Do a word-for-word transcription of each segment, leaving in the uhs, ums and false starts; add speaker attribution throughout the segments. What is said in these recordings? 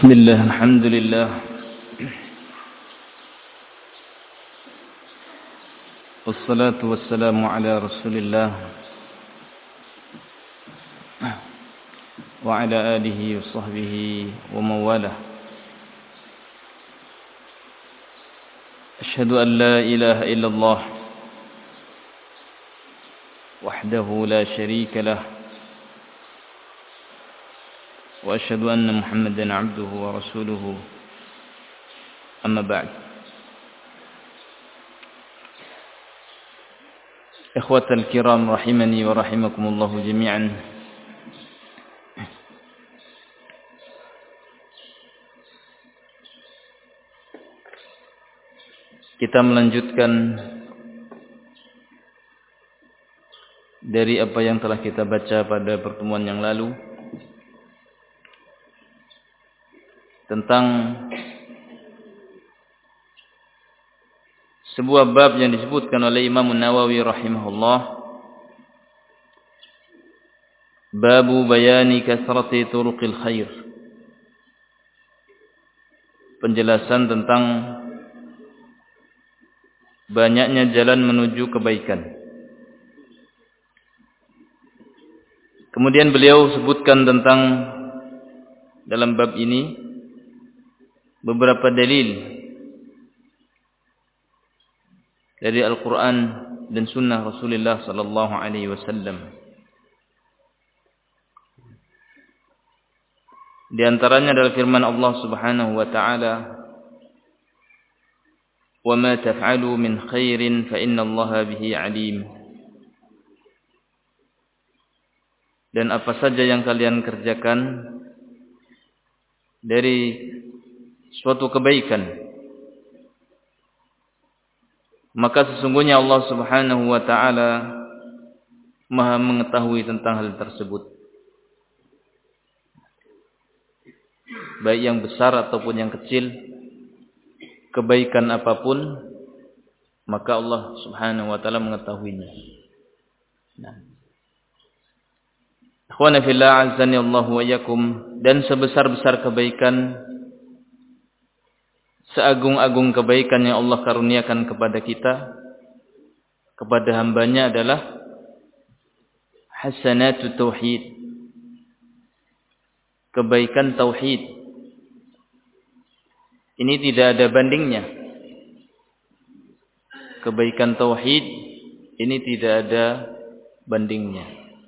Speaker 1: بسم الله الحمد لله والصلاة والسلام على رسول الله وعلى آله وصحبه ومن والاه. أشهد أن لا إله إلا الله وحده لا شريك له وأشهد أن محمدا عبده ورسوله أما بعد. إخوة الكرام رحمني ورحمكم الله جميعا. Kita melanjutkan dari apa yang telah kita baca pada pertemuan yang lalu tentang sebuah bab yang disebutkan oleh Imam Nawawi rahimahullah, babu bayani kasrati turuqil khair, penjelasan tentang banyaknya jalan menuju kebaikan. Kemudian beliau sebutkan tentang dalam bab ini beberapa dalil dari Al-Quran dan Sunnah Rasulullah Sallallahu Alaihi Wasallam. Di antaranya adalah firman Allah Subhanahu Wa Taala, "Wa ma taf'alu min khairin fa inna Allah bihi alim." Dan apa saja yang kalian kerjakan dari suatu kebaikan, maka sesungguhnya Allah Subhanahu wa taala Maha mengetahui tentang hal tersebut, baik yang besar ataupun yang kecil, kebaikan apapun, maka Allah Subhanahu wa taala mengetahuinya. Nah, ikhwana fillah azani Allah wa iyyakum, dan sebesar-besar kebaikan, seagung-agung kebaikan yang Allah karuniakan kepada kita, kepada hambanya adalah hasanatu tauhid, kebaikan tauhid. Ini tidak ada bandingnya. Kebaikan tauhid ini tidak ada bandingnya.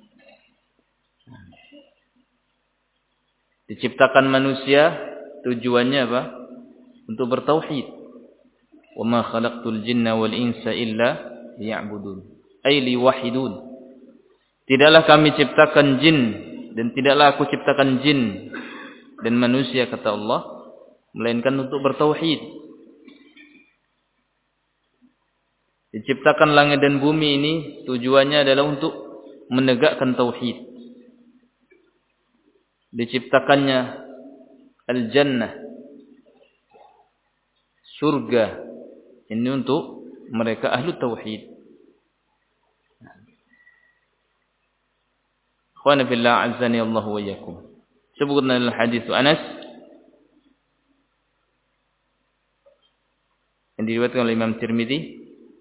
Speaker 1: Diciptakan manusia tujuannya apa? Untuk bertauhid. Wa ma khalaqtul jinna wal insa illa liya'budun, ay liwahidun. Tidaklah kami ciptakan jin dan tidaklah aku ciptakan jin dan manusia, kata Allah, melainkan untuk bertauhid. Diciptakan langit dan bumi ini tujuannya adalah untuk menegakkan tauhid. Diciptakannya al-jannah, surga, ini untuk mereka ahlu tauhid. Ikhwana fillah azani Allah wa iyyakum. Sebutna al-hadits Anas yang diriwayatkan oleh Imam Tirmidzi,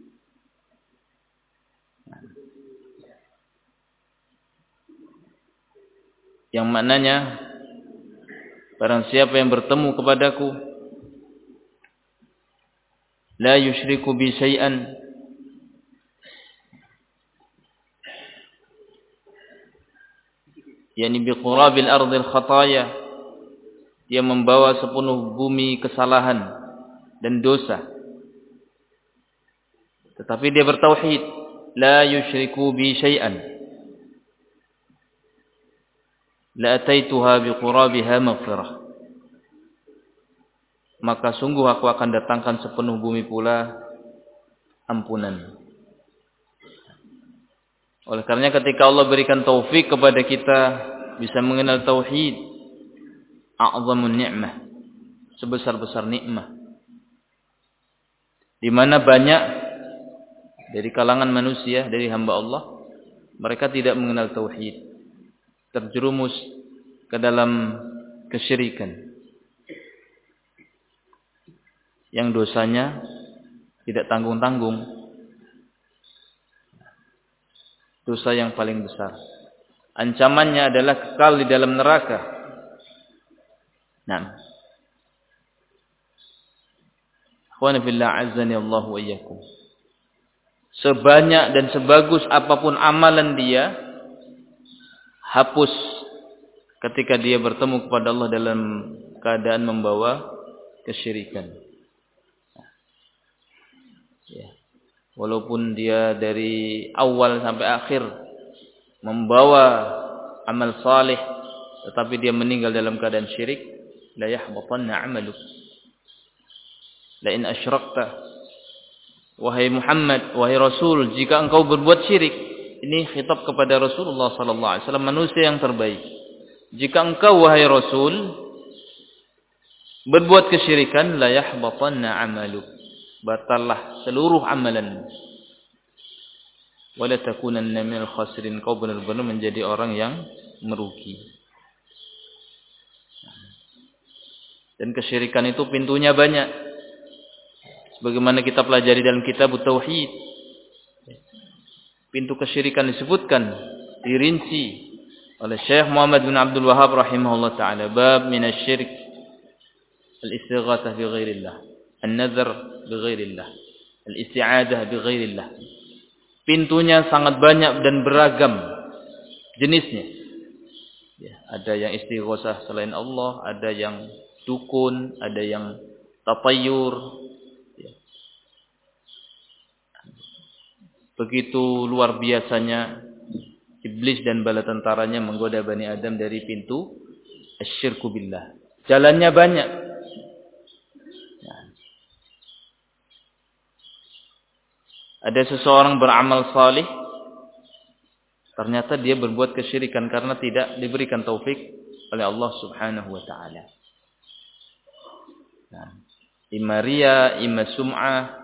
Speaker 1: yang maknanya, barang siapa yang bertemu kepadaku la yusyriku bi syai'an, yakni bi qurabil ardil khataya, dia membawa sepenuh bumi kesalahan dan dosa, tetapi dia bertauhid, la yusyriku bi syai'an, la ataituha bi qurabiha maghfirah, maka sungguh aku akan datangkan sepenuh bumi pula ampunan. Oleh karenanya ketika Allah berikan taufik kepada kita bisa mengenal tauhid, a'zamun ni'mah, sebesar-besar nikmat, di mana banyak dari kalangan manusia, dari hamba Allah, mereka tidak mengenal tauhid, terjerumus ke dalam kesyirikan. yang dosanya tidak tanggung-tanggung. Dosa yang paling besar. Ancamannya adalah kekal di dalam neraka. Nah. Ikhwan fillah azzani Allah wa iyyakum. Sebanyak dan sebagus apapun amalan dia, hapus ketika dia bertemu kepada Allah dalam keadaan membawa kesyirikan. Ya. Walaupun dia dari awal sampai akhir membawa amal salih, tetapi dia meninggal dalam keadaan syirik, la yahbatanna 'amaluk. La in asyrakta, wahai Muhammad, wahai Rasul, jika engkau berbuat syirik, ini khitab kepada Rasulullah sallallahu alaihi wasallam, manusia yang terbaik. Jika engkau wahai Rasul berbuat kesyirikan, la yahbatanna 'amaluk, batallah seluruh amalan. Wala takunanna minal khasirin, kau benar-benar menjadi orang yang merugi. Dan kesyirikan itu pintunya banyak. Bagaimana kita pelajari dalam kitab Tauhid, pintu kesyirikan disebutkan, dirinci oleh Syekh Muhammad bin Abdul Wahhab rahimahullah ta'ala. Bab minasyirk al-istighatsah bi ghairillah, an-nadhr bi ghairillah, al-isti'adah bi ghairillah. Pintunya sangat banyak dan beragam jenisnya. Ya, ada yang istighatsah selain Allah, ada yang dukun, ada yang tatayur. Begitu luar biasanya iblis dan bala tentaranya menggoda Bani Adam dari pintu asyirku billah. Jalannya banyak. Nah. Ada seseorang beramal salih, ternyata dia berbuat kesyirikan karena tidak diberikan taufik oleh Allah Subhanahu wa taala. Nah, imma riya, imma sum'ah.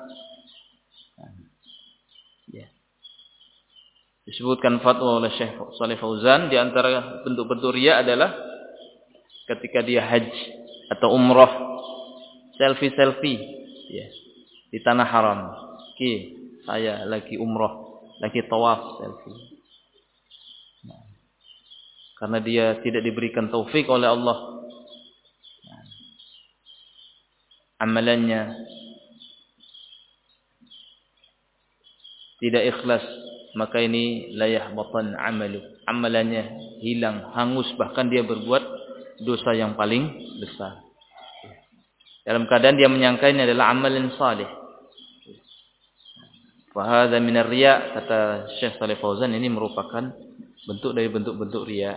Speaker 1: Disebutkan fatwa oleh Syekh Shalih Fauzan, di antara bentuk-bentuk riya adalah ketika dia haji atau umrah, selfie-selfie ya, di tanah haram. Oke, saya lagi umrah, lagi tawaf, selfie. Nah, karena dia tidak diberikan taufik oleh Allah, nah, amalannya tidak ikhlas, maka ini la yahbatan amaluk, amalannya hilang, hangus, bahkan dia berbuat dosa yang paling besar. Dalam keadaan dia menyangka ini adalah amalan salih. Fa hadza min ar-riya, kata Syekh Shalih Fauzan, ini merupakan bentuk dari bentuk-bentuk riya.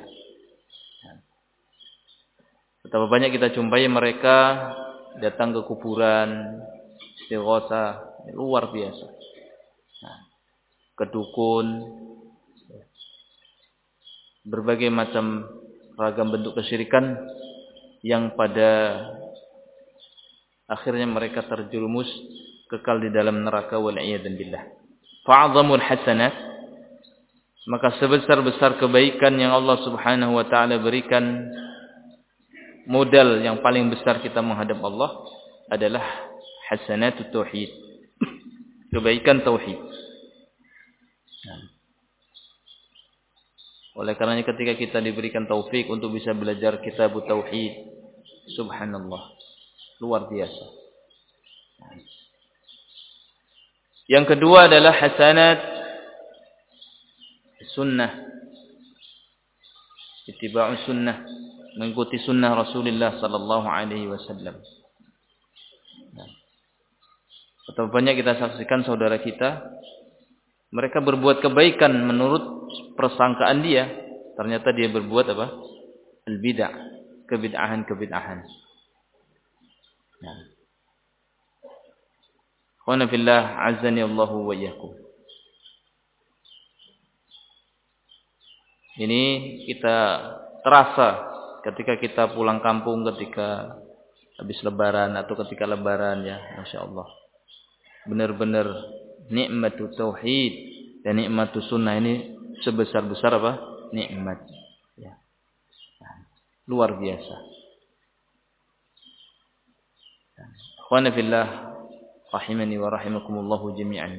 Speaker 1: Betapa banyak kita jumpai mereka datang ke kuburan, istighatsah, luar biasa. Nah, kedukun, berbagai macam ragam bentuk kesyirikan yang pada akhirnya mereka terjerumus kekal di dalam neraka, wal iyadzan billah. Fa'azamul hasanat, maka sebesar-besar kebaikan yang Allah Subhanahu wa taala berikan, modal yang paling besar kita menghadap Allah adalah hasanatut tauhid, kebaikan tauhid. Oleh karenanya ketika kita diberikan taufik untuk bisa belajar kitab tauhid, subhanallah, luar biasa. Yang kedua adalah hasanat sunnah, ittiba'us sunnah, mengikuti sunnah Rasulullah sallallahu alaihi wasallam. Betapa banyak kita saksikan saudara kita, mereka berbuat kebaikan menurut persangkaan dia, ternyata dia berbuat apa? Al-bid'ah, kebid'ahan-kebid'ahan. Nah. Khana fillah azzani Allahu wa iyyakum. Ini kita terasa ketika kita pulang kampung, ketika habis lebaran atau ketika lebaran ya, Masya Allah. Benar-benar nikmatu tauhid dan nikmatu sunnah ini sebesar-besar apa? Nikmat. Ya. Luar biasa. Ikhwana fillah rahimani wa rahimakumullahu jami'an.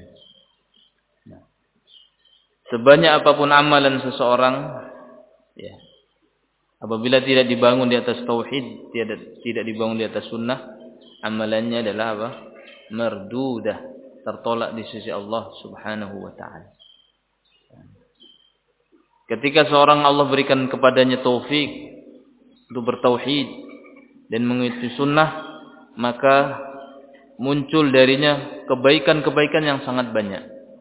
Speaker 1: Sebanyak apapun amalan seseorang, ya, apabila tidak dibangun di atas tauhid, tidak tidak dibangun di atas sunnah, amalannya adalah apa? Mardudah, tertolak di sisi Allah Subhanahu wa taala. Ketika seorang Allah berikan kepadanya taufik untuk bertauhid dan mengikuti sunnah, maka muncul darinya kebaikan-kebaikan yang sangat banyak.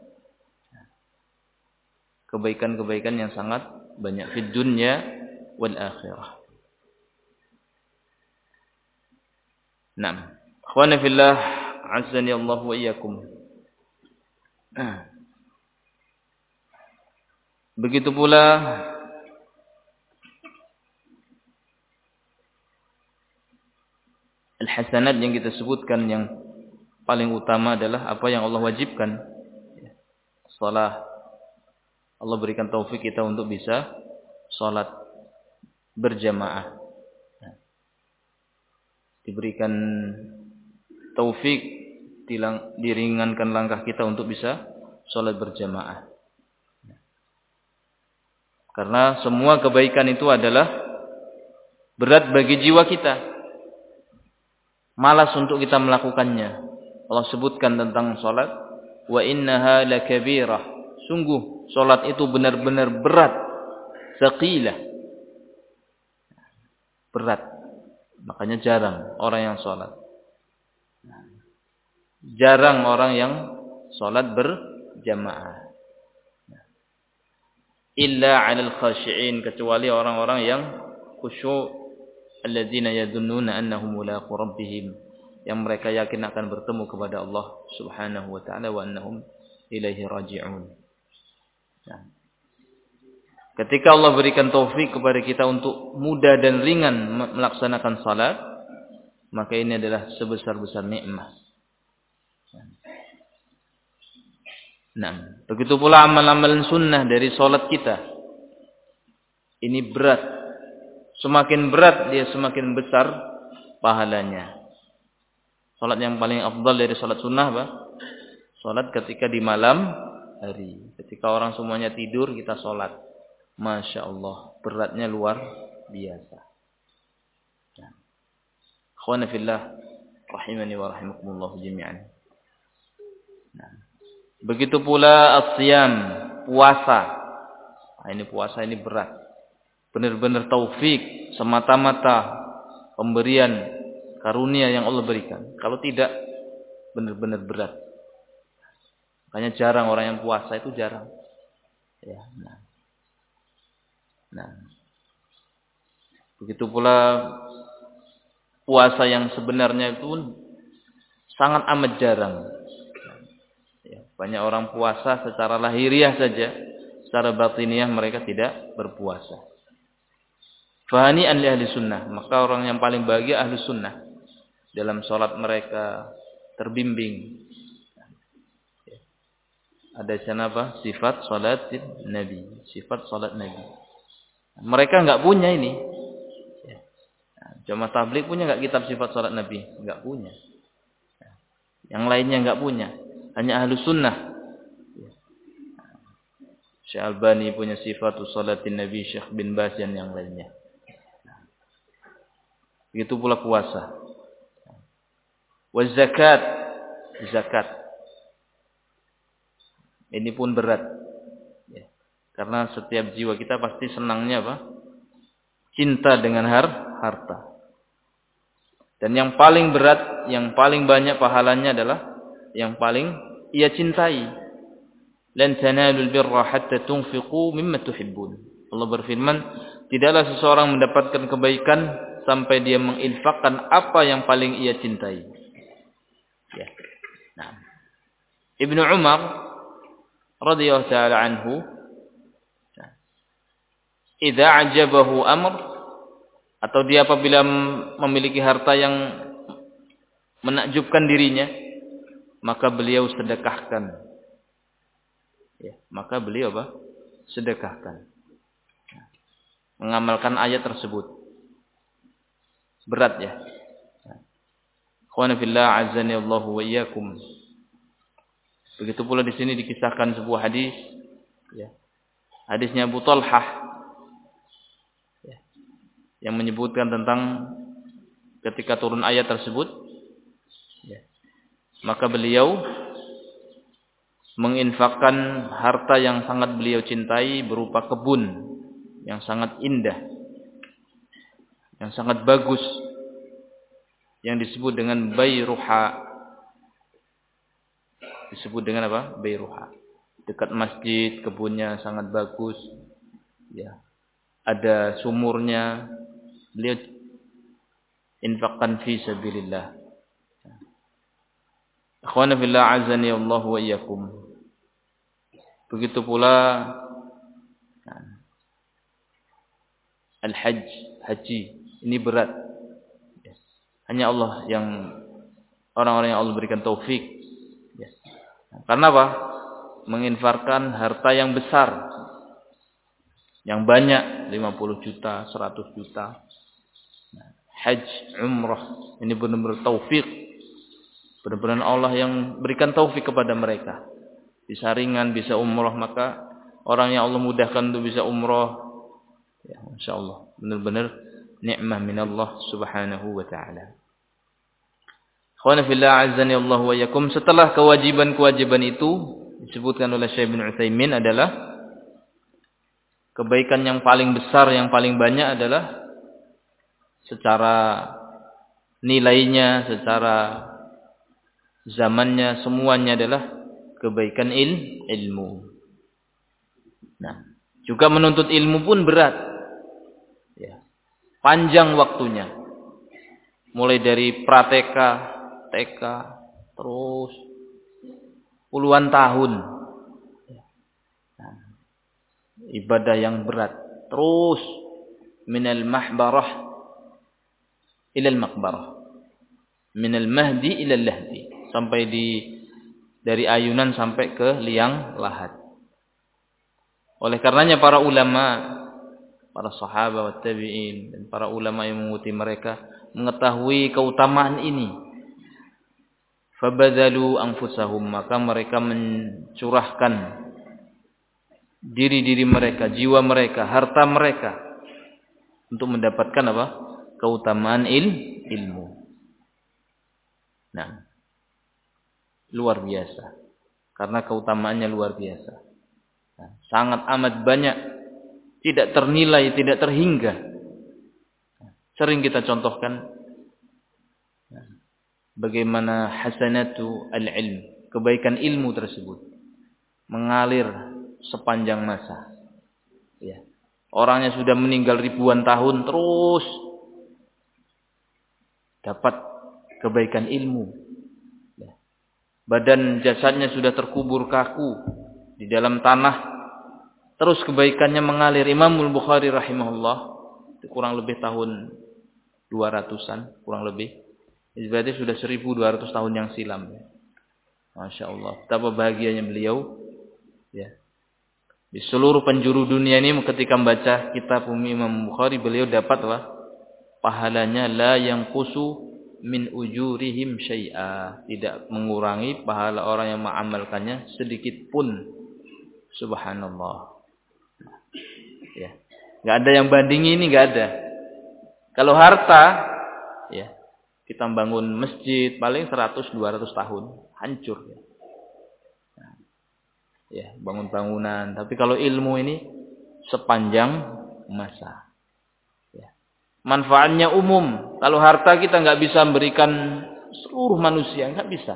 Speaker 1: Kebaikan-kebaikan yang sangat banyak di dunia wal akhirah. Naam. Ikhwana fillah, azzani Allah wa iyyakum. Begitu pula al-hasanat yang kita sebutkan, yang paling utama adalah apa yang Allah wajibkan. Salat. Allah berikan taufik kita untuk bisa salat berjamaah. Diberikan taufik, diringankan langkah kita untuk bisa salat berjamaah. Karena semua kebaikan itu adalah berat bagi jiwa kita. Malas untuk kita melakukannya. Allah sebutkan tentang salat, wa innaha lakabirah. Sungguh salat itu benar-benar berat, tsaqilah. Berat. Makanya jarang orang yang salat. Jarang orang yang salat berjamaah. Illa 'alal khashi'in, kecuali orang-orang yang khusyuk, alladzina yadhunnuna annahum mulaqu rabbihim, yang mereka yakin akan bertemu kepada Allah Subhanahu wa taala wa annahum ilaihi raji'un. Nah, ketika Allah berikan taufik kepada kita untuk mudah dan ringan melaksanakan salat, maka ini adalah sebesar-besar nikmat. Nah, begitu pula amal-amalan sunnah dari salat kita. Ini berat. Semakin berat dia semakin besar pahalanya. Salat yang paling afdal dari salat sunnah apa? Salat ketika di malam hari. Ketika orang semuanya tidur, kita salat. Masya Allah, beratnya luar biasa. Akhwana fillah, rahimani wa rahimakumullah jami'an. Nah, begitu pula as-siyam, puasa. Nah, ini puasa ini berat. Benar-benar taufik, semata-mata pemberian karunia yang Allah berikan. Kalau tidak, benar-benar berat. Makanya jarang orang yang puasa, itu jarang. Ya, nah. Nah. Begitu pula puasa yang sebenarnya itu sangat amat jarang. Ya, banyak orang puasa secara lahiriah saja, secara batiniah mereka tidak berpuasa. Fahani'an li ahli sunnah, maka orang yang paling bahagia ahli sunnah. Dalam sholat mereka terbimbing. Ada apa? Sifat sholat Nabi, sifat sholat Nabi. Mereka enggak punya ini. Jamaah tabligh punya enggak kitab sifat sholat Nabi? Enggak punya. Yang lainnya enggak punya. Hanya ahli sunnah. Syekh Albani punya sifat sholatin Nabi, Syekh bin Baz dan yang lainnya. Begitu pula puasa. Wa zakat, zakat. Ini pun berat. Ya. Karena setiap jiwa kita pasti senangnya apa? Cinta dengan har harta. Dan yang paling berat, yang paling banyak pahalanya adalah yang paling ia cintai. Lan tanalul birra hatta tunfiqu mimma tuhibbun. Allah berfirman, tidaklah seseorang mendapatkan kebaikan sampai dia menginfakkan apa yang paling ia cintai. Ya. Nah. Ibnu Umar radhiyallahu ta'ala anhu, idza ajabahu amr, atau dia apabila memiliki harta yang menakjubkan dirinya, maka beliau sedekahkan. Ya, maka beliau apa? Sedekahkan. Mengamalkan ayat tersebut. Berat ya. Ikhwana fillah, azani Allah wa iyyakum. Begitu pula di sini dikisahkan sebuah hadis, ya. Hadisnya Abu Talhah, ya, yang menyebutkan tentang ketika turun ayat tersebut, ya, maka beliau menginfakkan harta yang sangat beliau cintai berupa kebun yang sangat indah, yang sangat bagus, yang disebut dengan Bayruha. Disebut dengan apa? Bayruha. Dekat masjid, kebunnya sangat bagus, ya. Ada sumurnya. Beliau infakkan fi sabilillah. Akhwana fillah, azani Allah wa iyyakum. Begitu pula al-hajj, haji. Ini berat. Hanya Allah yang, orang-orang yang Allah berikan taufik. Karena apa? Menginfarkan harta yang besar, yang banyak, lima puluh juta, seratus juta. Haji, umrah, ini benar-benar taufik. Benar-benar Allah yang berikan taufik kepada mereka. Bisa ringan, bisa umrah, maka orang yang Allah mudahkan untuk bisa umrah, ya, insya Allah benar-benar nikmah minallah subhanahu wa ta'ala. Khawna fillah, azani Allah wa yakum. Setelah kewajiban-kewajiban itu disebutkan oleh Syekh bin Utsaimin adalah kebaikan yang paling besar, yang paling banyak adalah secara nilainya, secara zamannya, semuanya adalah kebaikan il, ilmu. Nah, juga menuntut ilmu pun berat, ya. Panjang waktunya, mulai dari prateka, T K, terus puluhan tahun. Nah, ibadah yang berat, terus minal mahbarah ilal maqbarah, minal mahdi ilal lahdi, sampai di dari ayunan sampai ke liang lahat. Oleh karenanya para ulama, para sahabat wa tabi'in, dan para ulama yang mengikuti mereka mengetahui keutamaan ini. Fabadzalu anfusahum, maka mereka mencurahkan diri-diri mereka, jiwa mereka, harta mereka untuk mendapatkan apa? Keutamaan il, ilmu. Nah, luar biasa. Karena keutamaannya luar biasa. Nah, sangat amat banyak, tidak ternilai, tidak terhingga. Sering kita contohkan bagaimana hasanatu al-ilm, kebaikan ilmu tersebut mengalir sepanjang masa. Ya. Orangnya sudah meninggal ribuan tahun, terus dapat kebaikan ilmu. Ya. Badan jasadnya sudah terkubur kaku di dalam tanah, terus kebaikannya mengalir. Imam Al-Bukhari rahimahullah, kurang lebih tahun dua ratusan, kurang lebih. Ini berarti sudah seribu dua ratus tahun yang silam. Ya. Masya Allah. Betapa bahagianya beliau. Ya. Di seluruh penjuru dunia ini ketika membaca kitab Imam Bukhari, beliau dapatlah pahalanya la yanqusu min ujurihim syai'a. Tidak mengurangi pahala orang yang mengamalkannya sedikit pun. Subhanallah. Ya. Enggak ada yang bandingi ini, enggak ada. Kalau harta, ya, kita bangun masjid paling seratus dua ratus tahun hancur, ya. Nah, ya, bangun bangunan. Tapi kalau ilmu ini sepanjang masa, ya. Manfaatnya umum. Kalau harta kita nggak bisa memberikan seluruh manusia, nggak bisa,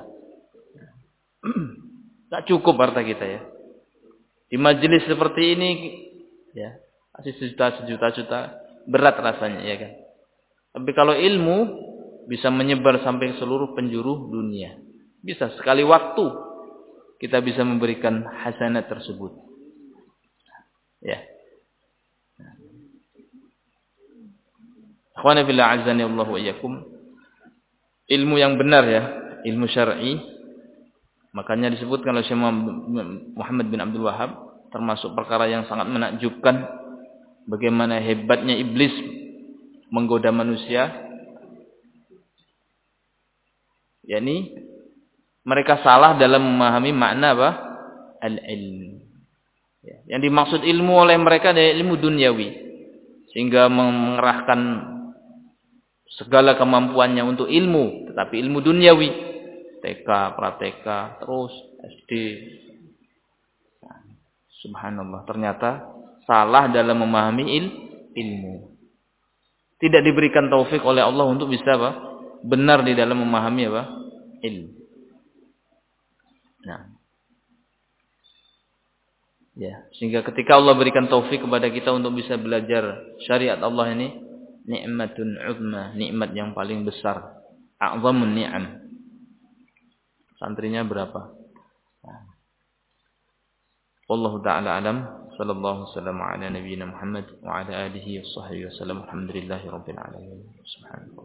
Speaker 1: nggak cukup harta kita, ya. Di majelis seperti ini, ya, masih sejuta sejuta juta, berat rasanya, ya kan. Tapi kalau ilmu bisa menyebar sampai seluruh penjuru dunia. Bisa sekali waktu kita bisa memberikan hasanat tersebut. Ya. Akhwana fillah, azani Allah wa iyyakum. Ilmu yang benar, ya, ilmu syar'i. Makanya disebutkan oleh Syekh Muhammad bin Abdul Wahhab, termasuk perkara yang sangat menakjubkan bagaimana hebatnya iblis menggoda manusia. yakni mereka salah dalam memahami makna apa? Al-ilm. Ya. Yang dimaksud ilmu oleh mereka adalah ilmu duniawi, sehingga mengerahkan segala kemampuannya untuk ilmu, tetapi ilmu duniawi, T K, pra-T K, terus S D. Nah, subhanallah, ternyata salah dalam memahami il, ilmu. Tidak diberikan taufik oleh Allah untuk bisa apa? Benar di dalam memahami apa? Ilmu. Nah, ya, sehingga ketika Allah berikan taufik kepada kita untuk bisa belajar syariat Allah ini, nikmatun uzma, nikmat yang paling besar, a'zamun ni'am. Santrinya berapa? Wallahu ta'ala alam. Sallallahu wasallam ala nabiyyina Muhammad wa ala alihi wa sahbihi wasallam. Alhamdulillahirabbil alamin. Subhanallah.